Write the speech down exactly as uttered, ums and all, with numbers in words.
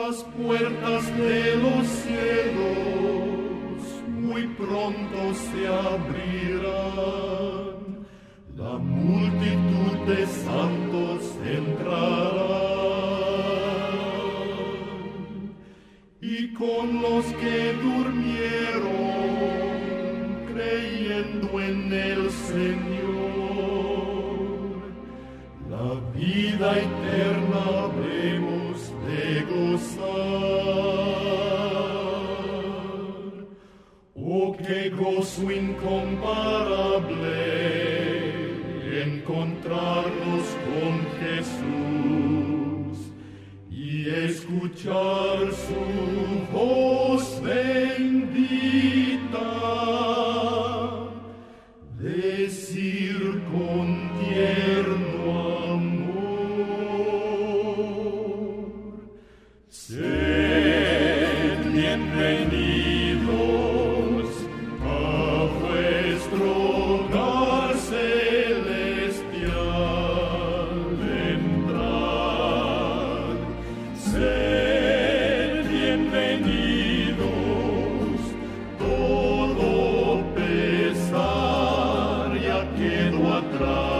Las puertas de los cielos muy pronto se abrirán, la multitud de santos entrarán, y con los que durmieron, creyendo en el Señor, la vida eterna habremos de gozar. Oh, qué gozo incomparable encontrarnos con Jesús y escuchar su voz bendita, decir con tierno amor: sed bienvenidos a vuestro hogar celestial, entrad. Sed bienvenidos, todo pesar ya quedó atrás.